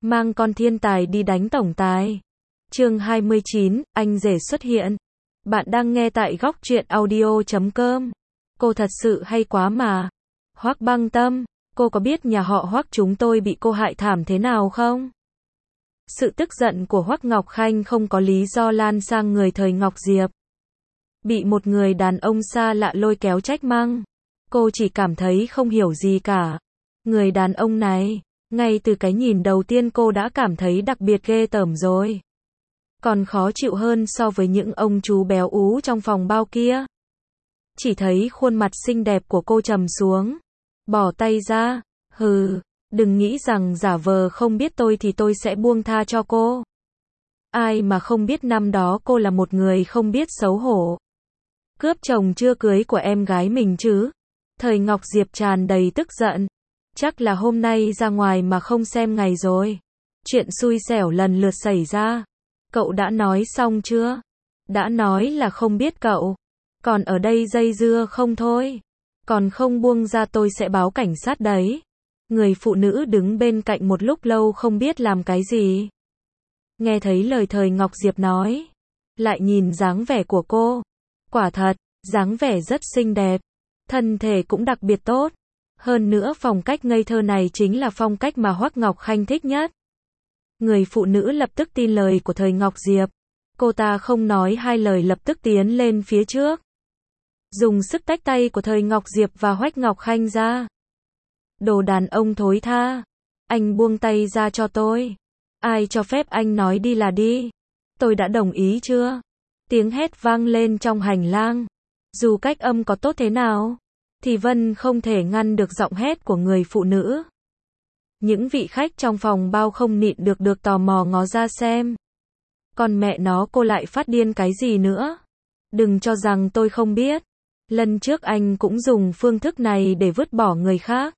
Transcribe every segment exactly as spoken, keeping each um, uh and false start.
mang con thiên tài đi đánh tổng tài. Chương hai mươi chín, anh rể xuất hiện. Bạn đang nghe tại góc truyện audio chấm com. Cô thật sự hay quá mà. Hoắc Băng Tâm, cô có biết nhà họ Hoắc chúng tôi bị cô hại thảm thế nào không? Sự tức giận của Hoắc Ngọc Khanh không có lý do lan sang người Thời Ngọc Diệp. Bị một người đàn ông xa lạ lôi kéo trách mắng. Cô chỉ cảm thấy không hiểu gì cả. Người đàn ông này, ngay từ cái nhìn đầu tiên cô đã cảm thấy đặc biệt ghê tởm rồi. Còn khó chịu hơn so với những ông chú béo ú trong phòng bao kia. Chỉ thấy khuôn mặt xinh đẹp của cô trầm xuống. Bỏ tay ra. Hừ, đừng nghĩ rằng giả vờ không biết tôi thì tôi sẽ buông tha cho cô. Ai mà không biết năm đó cô là một người không biết xấu hổ. Cướp chồng chưa cưới của em gái mình chứ. Thời Ngọc Diệp tràn đầy tức giận. Chắc là hôm nay ra ngoài mà không xem ngày rồi. Chuyện xui xẻo lần lượt xảy ra. Cậu đã nói xong chưa? Đã nói là không biết cậu. Còn ở đây dây dưa không thôi. Còn không buông ra tôi sẽ báo cảnh sát đấy. Người phụ nữ đứng bên cạnh một lúc lâu không biết làm cái gì. Nghe thấy lời Thời Ngọc Diệp nói. Lại nhìn dáng vẻ của cô. Quả thật, dáng vẻ rất xinh đẹp. Thân thể cũng đặc biệt tốt. Hơn nữa phong cách ngây thơ này chính là phong cách mà Hoắc Ngọc Khanh thích nhất. Người phụ nữ lập tức tin lời của Thời Ngọc Diệp. Cô ta không nói hai lời lập tức tiến lên phía trước. Dùng sức tách tay của Thời Ngọc Diệp và Hoắc Ngọc Khanh ra. Đồ đàn ông thối tha. Anh buông tay ra cho tôi. Ai cho phép anh nói đi là đi. Tôi đã đồng ý chưa? Tiếng hét vang lên trong hành lang. Dù cách âm có tốt thế nào, thì Vân không thể ngăn được giọng hét của người phụ nữ. Những vị khách trong phòng bao không nhịn được được tò mò ngó ra xem. Còn mẹ nó cô lại phát điên cái gì nữa? Đừng cho rằng tôi không biết. Lần trước anh cũng dùng phương thức này để vứt bỏ người khác.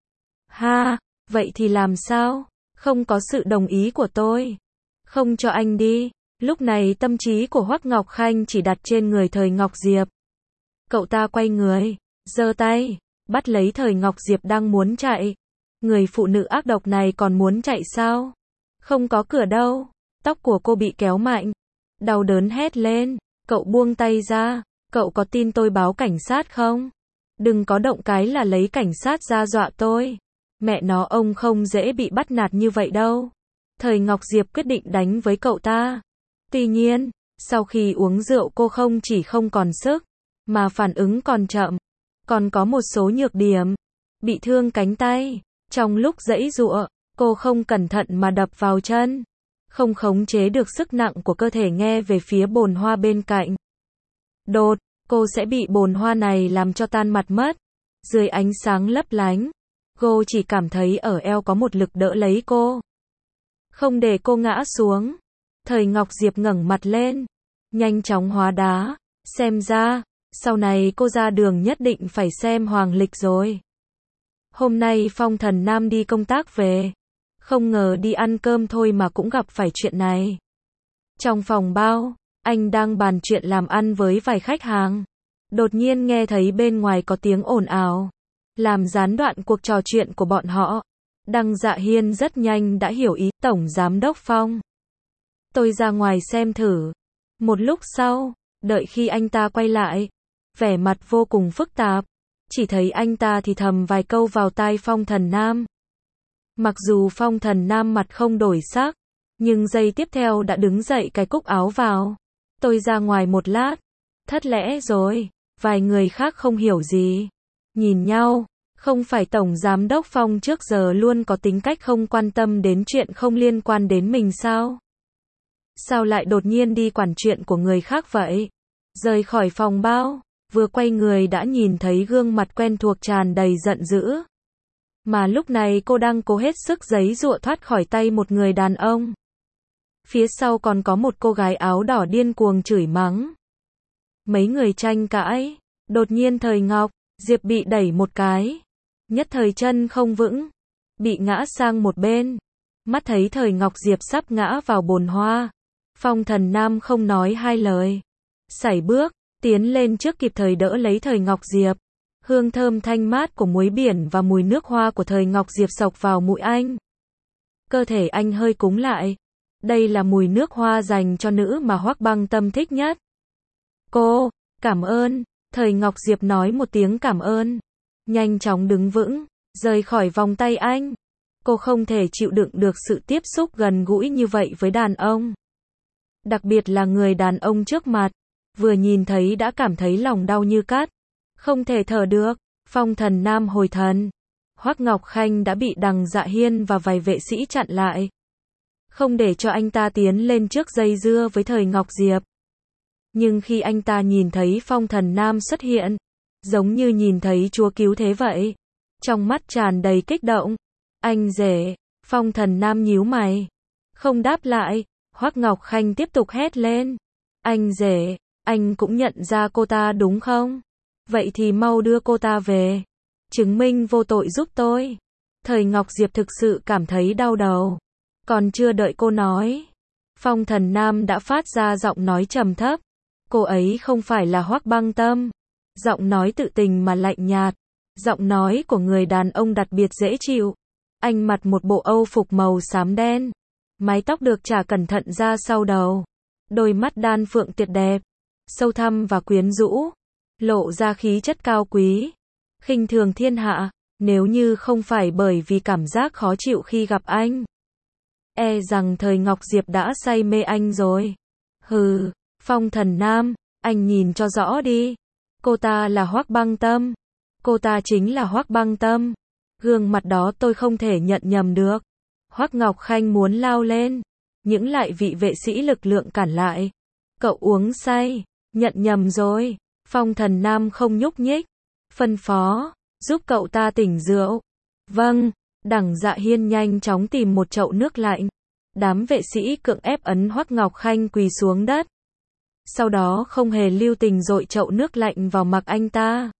Ha, vậy thì làm sao? Không có sự đồng ý của tôi. Không cho anh đi. Lúc này tâm trí của Hoắc Ngọc Khanh chỉ đặt trên người Thời Ngọc Diệp. Cậu ta quay người, giơ tay, bắt lấy Thời Ngọc Diệp đang muốn chạy. Người phụ nữ ác độc này còn muốn chạy sao? Không có cửa đâu. Tóc của cô bị kéo mạnh. Đau đớn hét lên. Cậu buông tay ra. Cậu có tin tôi báo cảnh sát không? Đừng có động cái là lấy cảnh sát ra dọa tôi. Mẹ nó ông không dễ bị bắt nạt như vậy đâu. Thời Ngọc Diệp quyết định đánh với cậu ta. Tuy nhiên, sau khi uống rượu cô không chỉ không còn sức, mà phản ứng còn chậm. Còn có một số nhược điểm. Bị thương cánh tay. Trong lúc giãy giụa, cô không cẩn thận mà đập vào chân. Không khống chế được sức nặng của cơ thể nghe về phía bồn hoa bên cạnh. Đột, cô sẽ bị bồn hoa này làm cho tan mặt mất. Dưới ánh sáng lấp lánh, cô chỉ cảm thấy ở eo có một lực đỡ lấy cô. Không để cô ngã xuống. Thời Ngọc Diệp ngẩng mặt lên. Nhanh chóng hóa đá. Xem ra, sau này cô ra đường nhất định phải xem hoàng lịch rồi. Hôm nay Phong Thần Nam đi công tác về. Không ngờ đi ăn cơm thôi mà cũng gặp phải chuyện này. Trong phòng bao, anh đang bàn chuyện làm ăn với vài khách hàng. Đột nhiên nghe thấy bên ngoài có tiếng ồn ào. Làm gián đoạn cuộc trò chuyện của bọn họ. Đăng Dạ Hiên rất nhanh đã hiểu ý Tổng Giám đốc Phong. Tôi ra ngoài xem thử. Một lúc sau, đợi khi anh ta quay lại, vẻ mặt vô cùng phức tạp. Chỉ thấy anh ta thì thầm vài câu vào tai Phong Thần Nam. Mặc dù Phong Thần Nam mặt không đổi sắc, nhưng giây tiếp theo đã đứng dậy cài cúc áo vào. Tôi ra ngoài một lát. Thất lẽ rồi. Vài người khác không hiểu gì. Nhìn nhau. Không phải Tổng Giám đốc Phong trước giờ luôn có tính cách không quan tâm đến chuyện không liên quan đến mình sao? Sao lại đột nhiên đi quản chuyện của người khác vậy? Rời khỏi phòng bao, vừa quay người đã nhìn thấy gương mặt quen thuộc tràn đầy giận dữ. Mà lúc này cô đang cố hết sức giãy giụa thoát khỏi tay một người đàn ông. Phía sau còn có một cô gái áo đỏ điên cuồng chửi mắng. Mấy người tranh cãi. Đột nhiên Thời Ngọc Diệp bị đẩy một cái. Nhất thời chân không vững. Bị ngã sang một bên. Mắt thấy Thời Ngọc Diệp sắp ngã vào bồn hoa. Phong Thần Nam không nói hai lời. Sải bước, tiến lên trước kịp thời đỡ lấy Thời Ngọc Diệp. Hương thơm thanh mát của muối biển và mùi nước hoa của Thời Ngọc Diệp xộc vào mũi anh. Cơ thể anh hơi cúng lại. Đây là mùi nước hoa dành cho nữ mà Hoắc Băng Tâm thích nhất. Cô, cảm ơn. Thời Ngọc Diệp nói một tiếng cảm ơn. Nhanh chóng đứng vững, rời khỏi vòng tay anh. Cô không thể chịu đựng được sự tiếp xúc gần gũi như vậy với đàn ông. Đặc biệt là người đàn ông trước mặt. Vừa nhìn thấy đã cảm thấy lòng đau như cắt. Không thể thở được. Phong Thần Nam hồi thần. Hoắc Ngọc Khanh đã bị Đằng Dạ Hiên và vài vệ sĩ chặn lại. Không để cho anh ta tiến lên trước dây dưa với Thời Ngọc Diệp. Nhưng khi anh ta nhìn thấy Phong Thần Nam xuất hiện, giống như nhìn thấy Chúa cứu thế vậy. Trong mắt tràn đầy kích động. Anh rể, Phong Thần Nam nhíu mày. Không đáp lại, Hoắc Ngọc Khanh tiếp tục hét lên. Anh rể, anh cũng nhận ra cô ta đúng không? Vậy thì mau đưa cô ta về. Chứng minh vô tội giúp tôi. Thời Ngọc Diệp thực sự cảm thấy đau đầu. Còn chưa đợi cô nói. Phong Thần Nam đã phát ra giọng nói trầm thấp. Cô ấy không phải là Hoắc Băng Tâm. Giọng nói tự tình mà lạnh nhạt. Giọng nói của người đàn ông đặc biệt dễ chịu. Anh mặc một bộ âu phục màu xám đen. Mái tóc được chả cẩn thận ra sau đầu. Đôi mắt đan phượng tuyệt đẹp. Sâu thẳm và quyến rũ. Lộ ra khí chất cao quý. Khinh thường thiên hạ. Nếu như không phải bởi vì cảm giác khó chịu khi gặp anh. E rằng Thời Ngọc Diệp đã say mê anh rồi. Hừ, Phong Thần Nam, anh nhìn cho rõ đi. Cô ta là Hoắc Băng Tâm. Cô ta chính là Hoắc Băng Tâm. Gương mặt đó tôi không thể nhận nhầm được. Hoắc Ngọc Khanh muốn lao lên. Những lại vị vệ sĩ lực lượng cản lại. Cậu uống say. Nhận nhầm rồi. Phong Thần Nam không nhúc nhích. Phân phó. Giúp cậu ta tỉnh rượu. Vâng. Đằng Dạ Hiên nhanh chóng tìm một chậu nước lạnh. Đám vệ sĩ cưỡng ép ấn Hoắc Ngọc Khanh quỳ xuống đất. Sau đó không hề lưu tình dội chậu nước lạnh vào mặt anh ta.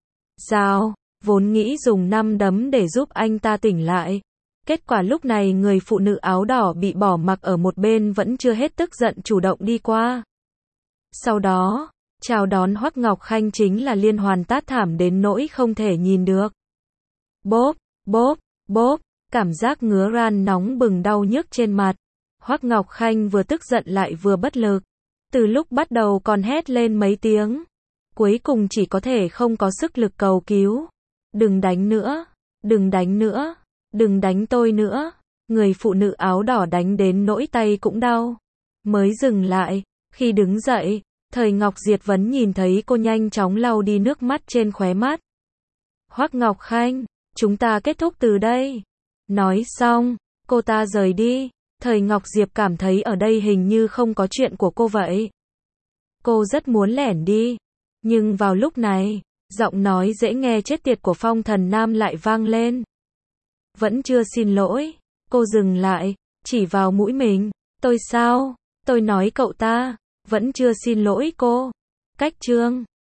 Dao, vốn nghĩ dùng năm đấm để giúp anh ta tỉnh lại. Kết quả lúc này người phụ nữ áo đỏ bị bỏ mặc ở một bên vẫn chưa hết tức giận chủ động đi qua. Sau đó, chào đón Hoắc Ngọc Khanh chính là liên hoàn tát thảm đến nỗi không thể nhìn được. Bốp, bốp, bốp, cảm giác ngứa ran nóng bừng đau nhức trên mặt. Hoắc Ngọc Khanh vừa tức giận lại vừa bất lực. Từ lúc bắt đầu còn hét lên mấy tiếng. Cuối cùng chỉ có thể không có sức lực cầu cứu. Đừng đánh nữa, đừng đánh nữa, đừng đánh tôi nữa. Người phụ nữ áo đỏ đánh đến nỗi tay cũng đau. Mới dừng lại, khi đứng dậy, Thời Ngọc Diệp vẫn nhìn thấy cô nhanh chóng lau đi nước mắt trên khóe mắt. Hoắc Ngọc Khanh, chúng ta kết thúc từ đây. Nói xong, cô ta rời đi. Thời Ngọc Diệp cảm thấy ở đây hình như không có chuyện của cô vậy. Cô rất muốn lẻn đi. Nhưng vào lúc này, giọng nói dễ nghe chết tiệt của Phong Thần Nam lại vang lên. Vẫn chưa xin lỗi. Cô dừng lại, chỉ vào mũi mình. Tôi sao? Tôi nói cậu ta, vẫn chưa xin lỗi cô. Cách chương